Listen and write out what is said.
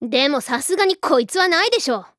でもさすがにこいつはないでしょ。